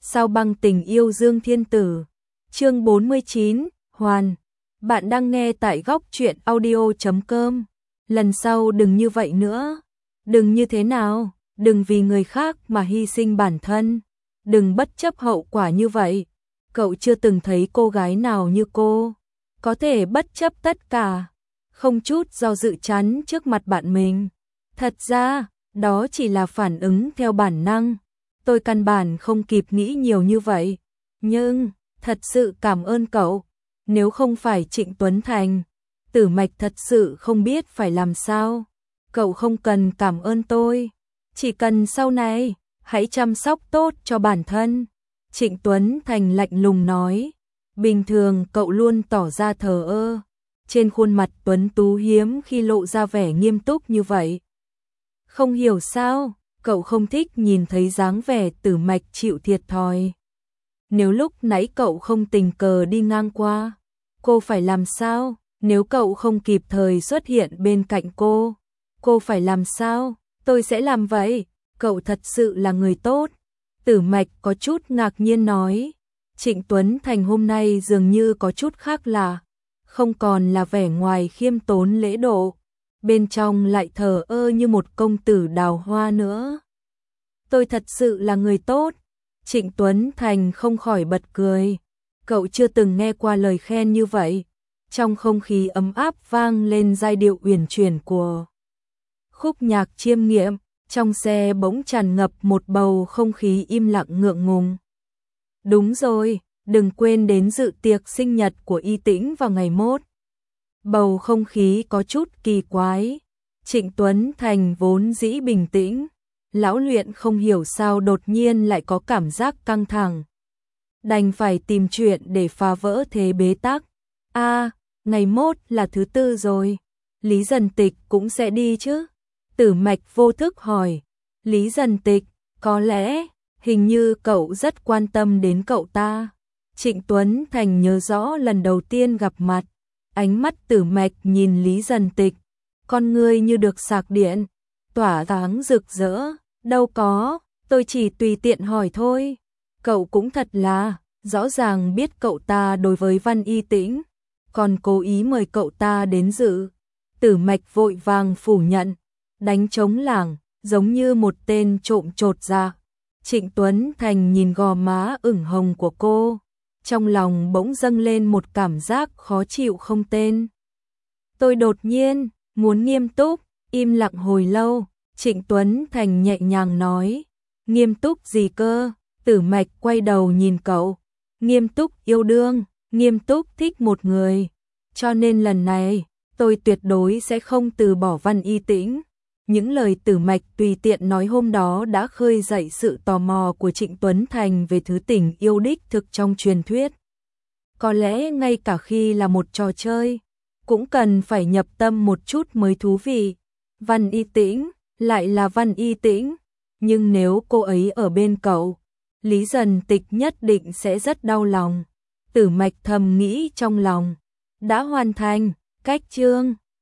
Sao băng tình yêu Dương Thiên Tử. Chương 49, Hoàn. Bạn đang nghe tại góc truyện audio.com. Lần sau đừng như vậy nữa. Đừng như thế nào? Đừng vì người khác mà hy sinh bản thân. Đừng bất chấp hậu quả như vậy. Cậu chưa từng thấy cô gái nào như cô có thể bất chấp tất cả, không chút do dự chắn trước mặt bạn mình. Thật ra, đó chỉ là phản ứng theo bản năng. Tôi căn bản không kịp nghĩ nhiều như vậy. Nhưng, thật sự cảm ơn cậu. Nếu không phải Trịnh Tuấn Thành, Tử Mạch thật sự không biết phải làm sao. Cậu không cần cảm ơn tôi. Chỉ cần sau này, hãy chăm sóc tốt cho bản thân. Trịnh Tuấn Thành lạnh lùng nói. Bình thường cậu luôn tỏ ra thờ ơ. Trên khuôn mặt tuấn tú hiếm khi lộ ra vẻ nghiêm túc như vậy. Không hiểu sao, cậu không thích nhìn thấy dáng vẻ Tử Mạch chịu thiệt thòi. Nếu lúc nãy cậu không tình cờ đi ngang qua, cô phải làm sao? Nếu cậu không kịp thời xuất hiện bên cạnh cô phải làm sao? Tôi sẽ làm vậy, cậu thật sự là người tốt. Tử Mạch có chút ngạc nhiên nói. Trịnh Tuấn Thành hôm nay dường như có chút khác lạ, không còn là vẻ ngoài khiêm tốn lễ độ, bên trong lại thờ ơ như một công tử đào hoa nữa. Tôi thật sự là người tốt. Trịnh Tuấn Thành không khỏi bật cười. Cậu chưa từng nghe qua lời khen như vậy. Trong không khí ấm áp vang lên giai điệu uyển chuyển của khúc nhạc chiêm nghiệm. Trong xe bỗng tràn ngập một bầu không khí im lặng ngượng ngùng. Đúng rồi, đừng quên đến dự tiệc sinh nhật của Y Tĩnh vào ngày mốt. Bầu không khí có chút kỳ quái. Trịnh Tuấn Thành vốn dĩ bình tĩnh. Lão luyện không hiểu sao đột nhiên lại có cảm giác căng thẳng. Đành phải tìm chuyện để phá vỡ thế bế tắc. Ngày mốt là thứ tư rồi. Lý Dần Tịch cũng sẽ đi chứ? Tử Mạch vô thức hỏi. Lý Dần Tịch, có lẽ, hình như cậu rất quan tâm đến cậu ta. Trịnh Tuấn Thành nhớ rõ lần đầu tiên gặp mặt. Ánh mắt Tử Mạch nhìn Lý Dần Tịch. Con ngươi như được sạc điện, tỏa sáng rực rỡ. Đâu có, tôi chỉ tùy tiện hỏi thôi. Cậu cũng thật là, rõ ràng biết cậu ta đối với Văn Y Tĩnh, còn cố ý mời cậu ta đến dự. Tử Mạch vội vàng phủ nhận, đánh trống lảng, giống như một tên trộm chột dạ. Trịnh Tuấn Thành nhìn gò má ửng hồng của cô, trong lòng bỗng dâng lên một cảm giác khó chịu không tên. Tôi đột nhiên muốn nghiêm túc, im lặng hồi lâu. Trịnh Tuấn Thành nhẹ nhàng nói. Nghiêm túc gì cơ? Tử Mạch quay đầu nhìn cậu. Nghiêm túc yêu đương, nghiêm túc thích một người. Cho nên lần này, tôi tuyệt đối sẽ không từ bỏ Văn Y Tĩnh. Những lời Tử Mạch tùy tiện nói hôm đó đã khơi dậy sự tò mò của Trịnh Tuấn Thành về thứ tình yêu đích thực trong truyền thuyết. Có lẽ ngay cả khi là một trò chơi, cũng cần phải nhập tâm một chút mới thú vị. Văn Y Tĩnh, lại là Văn Y Tĩnh, nhưng nếu cô ấy ở bên cậu, Lý Dần Tịch nhất định sẽ rất đau lòng. Tử Mạch thầm nghĩ trong lòng. Đã hoàn thành, cách chương